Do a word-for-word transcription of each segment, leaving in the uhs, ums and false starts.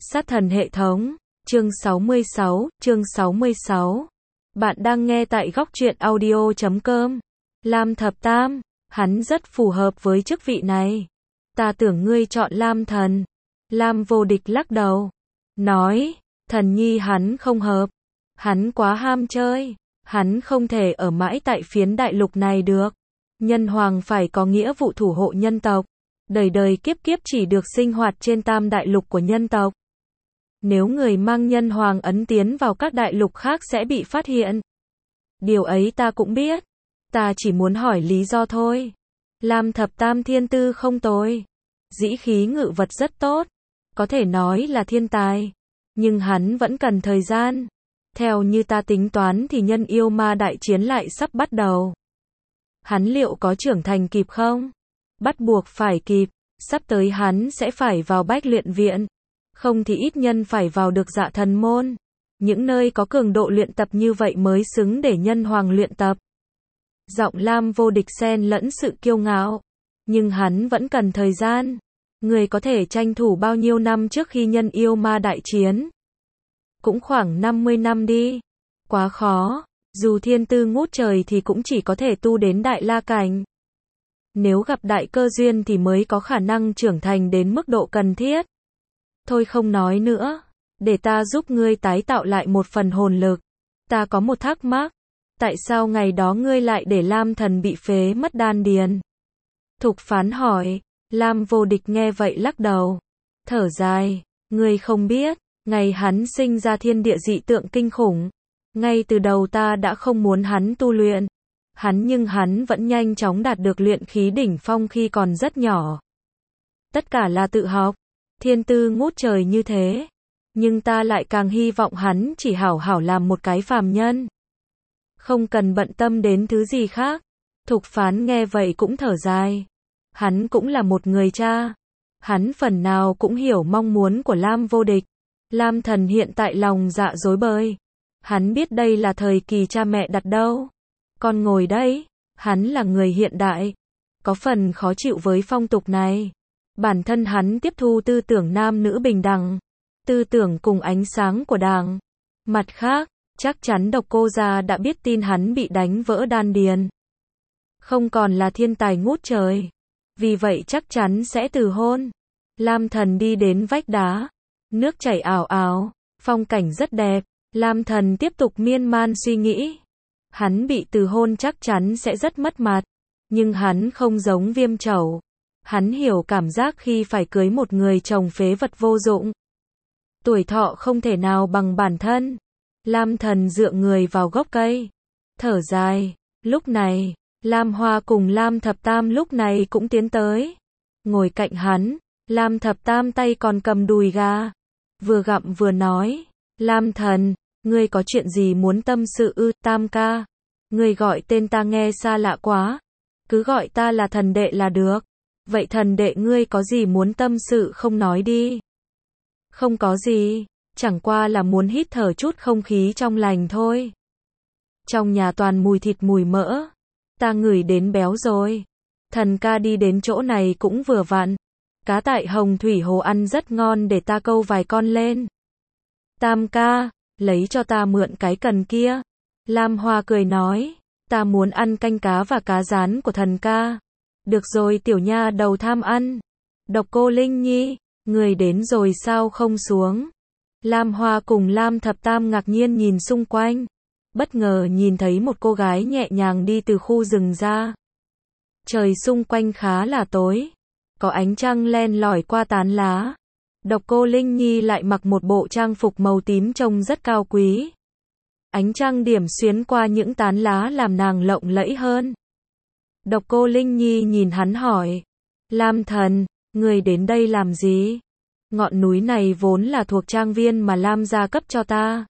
Sát thần hệ thống, chương sáu mươi sáu, chương sáu mươi sáu. Bạn đang nghe tại góc truyện audio chấm com. Lam Thập Tam, hắn rất phù hợp với chức vị này. Ta tưởng ngươi chọn Lam Thần. Lam Vô Địch lắc đầu, nói, Thần Nhi hắn không hợp. Hắn quá ham chơi, hắn không thể ở mãi tại phiến đại lục này được. Nhân hoàng phải có nghĩa vụ thủ hộ nhân tộc. Đời đời kiếp kiếp chỉ được sinh hoạt trên tam đại lục của nhân tộc. Nếu người mang nhân hoàng ấn tiến vào các đại lục khác sẽ bị phát hiện. Điều ấy ta cũng biết. Ta chỉ muốn hỏi lý do thôi. Lam Thập Tam thiên tư không tồi. Dĩ khí ngự vật rất tốt. Có thể nói là thiên tài. Nhưng hắn vẫn cần thời gian. Theo như ta tính toán thì nhân yêu ma đại chiến lại sắp bắt đầu. Hắn liệu có trưởng thành kịp không? Bắt buộc phải kịp. Sắp tới hắn sẽ phải vào Bách Luyện Viện. Không thì ít nhân phải vào được Dạ Thần Môn. Những nơi có cường độ luyện tập như vậy mới xứng để nhân hoàng luyện tập. Giọng Lam Vô Địch xen lẫn sự kiêu ngạo. Nhưng hắn vẫn cần thời gian. Người có thể tranh thủ bao nhiêu năm trước khi nhân yêu ma đại chiến? Cũng khoảng năm mươi năm đi. Quá khó. Dù thiên tư ngút trời thì cũng chỉ có thể tu đến đại la cảnh. Nếu gặp đại cơ duyên thì mới có khả năng trưởng thành đến mức độ cần thiết. Thôi không nói nữa. Để ta giúp ngươi tái tạo lại một phần hồn lực. Ta có một thắc mắc. Tại sao ngày đó ngươi lại để Lam Thần bị phế mất đan điền? Thục Phán hỏi. Lam Vô Địch nghe vậy lắc đầu. Thở dài. Ngươi không biết. Ngày hắn sinh ra thiên địa dị tượng kinh khủng. Ngay từ đầu ta đã không muốn hắn tu luyện. Hắn nhưng hắn vẫn nhanh chóng đạt được luyện khí đỉnh phong khi còn rất nhỏ. Tất cả là tự học. Thiên tư ngút trời như thế. Nhưng ta lại càng hy vọng hắn chỉ hảo hảo làm một cái phàm nhân. Không cần bận tâm đến thứ gì khác. Thục Phán nghe vậy cũng thở dài. Hắn cũng là một người cha. Hắn phần nào cũng hiểu mong muốn của Lam Vô Địch. Lam Thần hiện tại lòng dạ rối bời. Hắn biết đây là thời kỳ cha mẹ đặt đâu. Con ngồi đấy. Hắn là người hiện đại. Có phần khó chịu với phong tục này. Bản thân hắn tiếp thu tư tưởng nam nữ bình đẳng. Tư tưởng cùng ánh sáng của Đảng. Mặt khác, chắc chắn Độc Cô gia đã biết tin hắn bị đánh vỡ đan điền. Không còn là thiên tài ngút trời. Vì vậy chắc chắn sẽ từ hôn. Lam Thần đi đến vách đá. Nước chảy ào ào. Phong cảnh rất đẹp. Lam Thần tiếp tục miên man suy nghĩ. Hắn bị từ hôn chắc chắn sẽ rất mất mặt. Nhưng hắn không giống Viêm Chẩu. Hắn hiểu cảm giác khi phải cưới một người chồng phế vật vô dụng. Tuổi thọ không thể nào bằng bản thân. Lam Thần dựa người vào gốc cây. Thở dài. Lúc này, Lam Hoa cùng Lam Thập Tam lúc này cũng tiến tới. Ngồi cạnh hắn, Lam Thập Tam tay còn cầm đùi gà. Vừa gặm vừa nói. Lam Thần, ngươi có chuyện gì muốn tâm sự ư? Tam ca. Ngươi gọi tên ta nghe xa lạ quá. Cứ gọi ta là thần đệ là được. Vậy thần đệ ngươi có gì muốn tâm sự không nói đi. Không có gì. Chẳng qua là muốn hít thở chút không khí trong lành thôi. Trong nhà toàn mùi thịt mùi mỡ. Ta ngửi đến béo rồi. Thần ca đi đến chỗ này cũng vừa vặn. Cá tại Hồng Thủy Hồ ăn rất ngon, để ta câu vài con lên. Tam ca, lấy cho ta mượn cái cần kia. Lam Hoa cười nói. Ta muốn ăn canh cá và cá rán của thần ca. Được rồi tiểu nha đầu tham ăn. Độc Cô Linh Nhi, người đến rồi sao không xuống? Lam Hoa cùng Lam Thập Tam ngạc nhiên nhìn xung quanh. Bất ngờ nhìn thấy một cô gái nhẹ nhàng đi từ khu rừng ra. Trời xung quanh khá là tối. Có ánh trăng len lỏi qua tán lá. Độc Cô Linh Nhi lại mặc một bộ trang phục màu tím trông rất cao quý. Ánh trăng điểm xuyến qua những tán lá làm nàng lộng lẫy hơn. Độc Cô Linh Nhi nhìn hắn hỏi. Lam Thần, người đến đây làm gì? Ngọn núi này vốn là thuộc trang viên mà Lam gia cấp cho ta.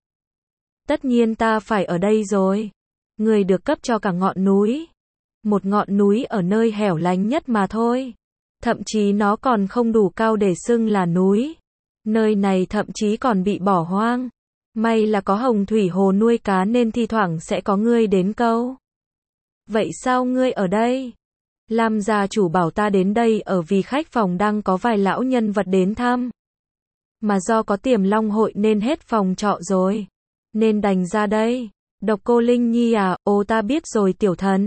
Tất nhiên ta phải ở đây rồi. Người được cấp cho cả ngọn núi. Một ngọn núi ở nơi hẻo lánh nhất mà thôi. Thậm chí nó còn không đủ cao để xưng là núi. Nơi này thậm chí còn bị bỏ hoang. May là có Hồng Thủy Hồ nuôi cá nên thi thoảng sẽ có ngươi đến câu. Vậy sao ngươi ở đây? Lam gia chủ bảo ta đến đây ở vì khách phòng đang có vài lão nhân vật đến thăm. mà do có Tiềm Long hội nên hết phòng trọ rồi. Nên đành ra đây. Độc Cô Linh Nhi à, ồ ta biết rồi tiểu thần.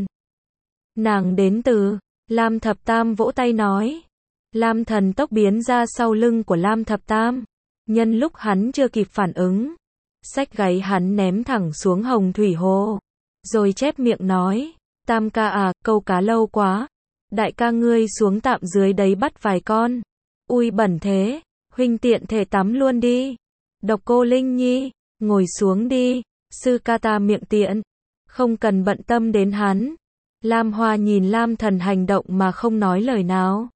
Nàng đến từ, Lam Thập Tam vỗ tay nói. Lam Thần tốc biến ra sau lưng của Lam Thập Tam. Nhân lúc hắn chưa kịp phản ứng, xách gáy hắn ném thẳng xuống hồng thủy hồ. Rồi chép miệng nói, Tam ca à, câu cá lâu quá. Đại ca ngươi xuống tạm dưới đấy bắt vài con. Ui bẩn thế, huynh tiện thể tắm luôn đi. Độc Cô Linh Nhi, ngồi xuống đi. Sư ca ta miệng tiện, không cần bận tâm đến hắn. Lam Hoa nhìn Lam Thần hành động mà không nói lời nào.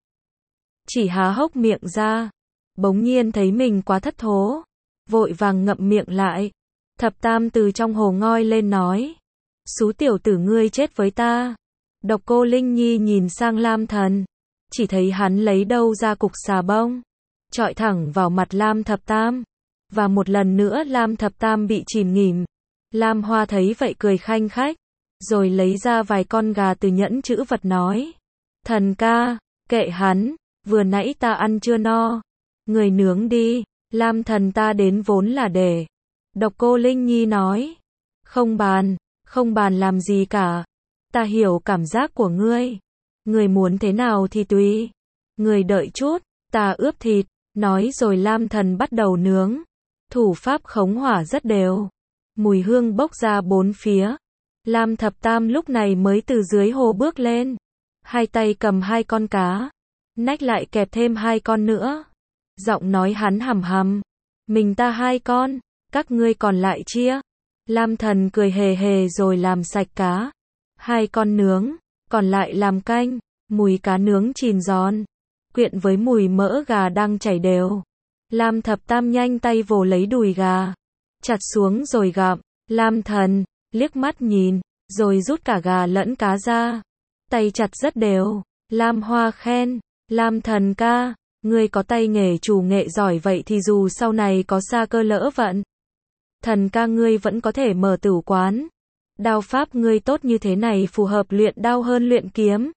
Chỉ há hốc miệng ra. Bỗng nhiên thấy mình quá thất thố. Vội vàng ngậm miệng lại. Thập Tam từ trong hồ ngoi lên nói. Xú tiểu tử ngươi chết với ta. Độc Cô Linh Nhi nhìn sang Lam Thần. Chỉ thấy hắn lấy đâu ra cục xà bông. Chọi thẳng vào mặt Lam Thập Tam. Và một lần nữa Lam Thập Tam bị chìm nghỉm. Lam Hoa thấy vậy cười khanh khách. Rồi lấy ra vài con gà từ nhẫn chữ vật nói. Thần ca, kệ hắn, vừa nãy ta ăn chưa no. Người nướng đi, Lam Thần ta đến vốn là để. Độc Cô Linh Nhi nói. Không bàn, không bàn làm gì cả. Ta hiểu cảm giác của ngươi. Người muốn thế nào thì tùy. Người đợi chút, ta ướp thịt. Nói rồi Lam Thần bắt đầu nướng. Thủ pháp khống hỏa rất đều. Mùi hương bốc ra bốn phía. Lam Thập Tam lúc này mới từ dưới hồ bước lên. Hai tay cầm hai con cá. Nách lại kẹp thêm hai con nữa. Giọng nói hắn hầm hầm. Mình ta hai con, các ngươi còn lại chia. Lam Thần cười hề hề rồi làm sạch cá. Hai con nướng, còn lại làm canh. Mùi cá nướng chìm giòn. Quyện với mùi mỡ gà đang chảy đều. Lam Thập Tam nhanh tay vồ lấy đùi gà. Chặt xuống rồi gặm. Lam Thần liếc mắt nhìn, rồi rút cả gà lẫn cá ra. Tay chặt rất đều. Lam Hoa khen, Lam Thần ca, ngươi có tay nghề chủ nghệ giỏi vậy thì dù sau này có sa cơ lỡ vận. Thần ca ngươi vẫn có thể mở tửu quán. Đao pháp ngươi tốt như thế này phù hợp luyện đao hơn luyện kiếm.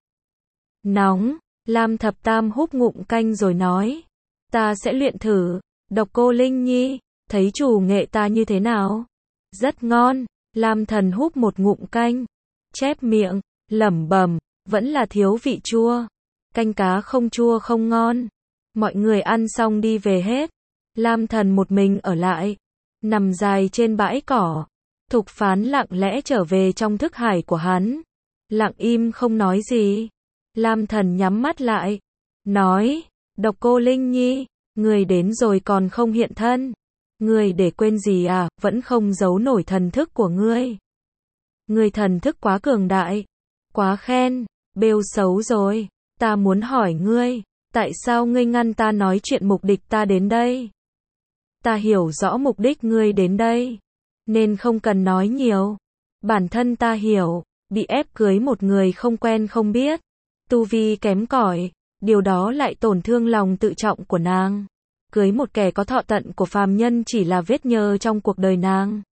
Nóng, Lam Thập Tam húp ngụm canh rồi nói. Ta sẽ luyện thử. Độc Cô Linh Nhi, thấy chủ nghệ ta như thế nào? Rất ngon. Lam Thần húp một ngụm canh. Chép miệng, lẩm bẩm, vẫn là thiếu vị chua. Canh cá không chua không ngon. Mọi người ăn xong đi về hết. Lam Thần một mình ở lại. Nằm dài trên bãi cỏ. Thục Phán lặng lẽ trở về trong thức hải của hắn. Lặng im không nói gì. Lam Thần nhắm mắt lại. Nói, Độc Cô Linh Nhi, người đến rồi còn không hiện thân. Ngươi để quên gì à, vẫn không giấu nổi thần thức của ngươi. Ngươi thần thức quá cường đại. Quá khen, bêu xấu rồi. Ta muốn hỏi ngươi, tại sao ngươi ngăn ta nói chuyện mục đích ta đến đây? Ta hiểu rõ mục đích ngươi đến đây. Nên không cần nói nhiều. Bản thân ta hiểu, bị ép cưới một người không quen không biết. Tu vi kém cỏi, điều đó lại tổn thương lòng tự trọng của nàng. Cưới một kẻ có thọ tận của phàm nhân chỉ là vết nhơ trong cuộc đời nàng.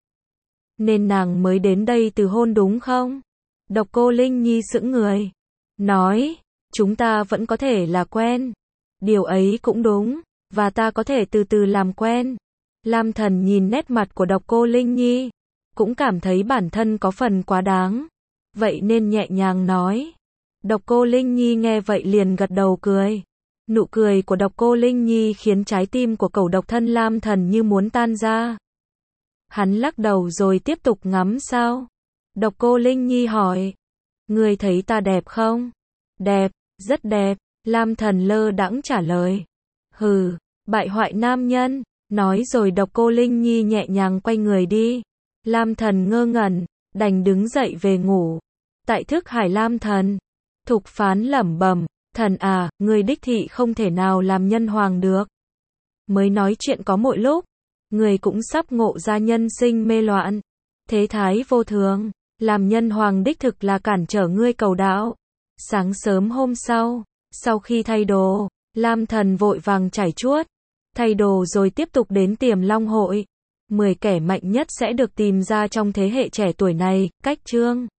Nên nàng mới đến đây từ hôn đúng không? Độc Cô Linh Nhi sững người. Nói, chúng ta vẫn có thể là quen. Điều ấy cũng đúng, và ta có thể từ từ làm quen. Lam Thần nhìn nét mặt của Độc Cô Linh Nhi, cũng cảm thấy bản thân có phần quá đáng. Vậy nên nhẹ nhàng nói. Độc Cô Linh Nhi nghe vậy liền gật đầu cười. Nụ cười của Độc Cô Linh Nhi khiến trái tim của cẩu độc thân Lam Thần như muốn tan ra. Hắn lắc đầu rồi tiếp tục ngắm sao. Độc Cô Linh Nhi hỏi. Ngươi thấy ta đẹp không? Đẹp, rất đẹp. Lam Thần lơ đãng trả lời. Hừ, bại hoại nam nhân. Nói rồi Độc Cô Linh Nhi nhẹ nhàng quay người đi. Lam Thần ngơ ngẩn, đành đứng dậy về ngủ. Tại thức hải Lam Thần, Thục Phán lẩm bẩm. Thần à, người đích thị không thể nào làm nhân hoàng được. Mới nói chuyện có mỗi lúc, người cũng sắp ngộ ra nhân sinh mê loạn. Thế thái vô thường, làm nhân hoàng đích thực là cản trở ngươi cầu đạo. Sáng sớm hôm sau, sau khi thay đồ, Lam Thần vội vàng chải chuốt. Thay đồ rồi tiếp tục đến Tiềm Long hội. Mười kẻ mạnh nhất sẽ được tìm ra trong thế hệ trẻ tuổi này, cách chương.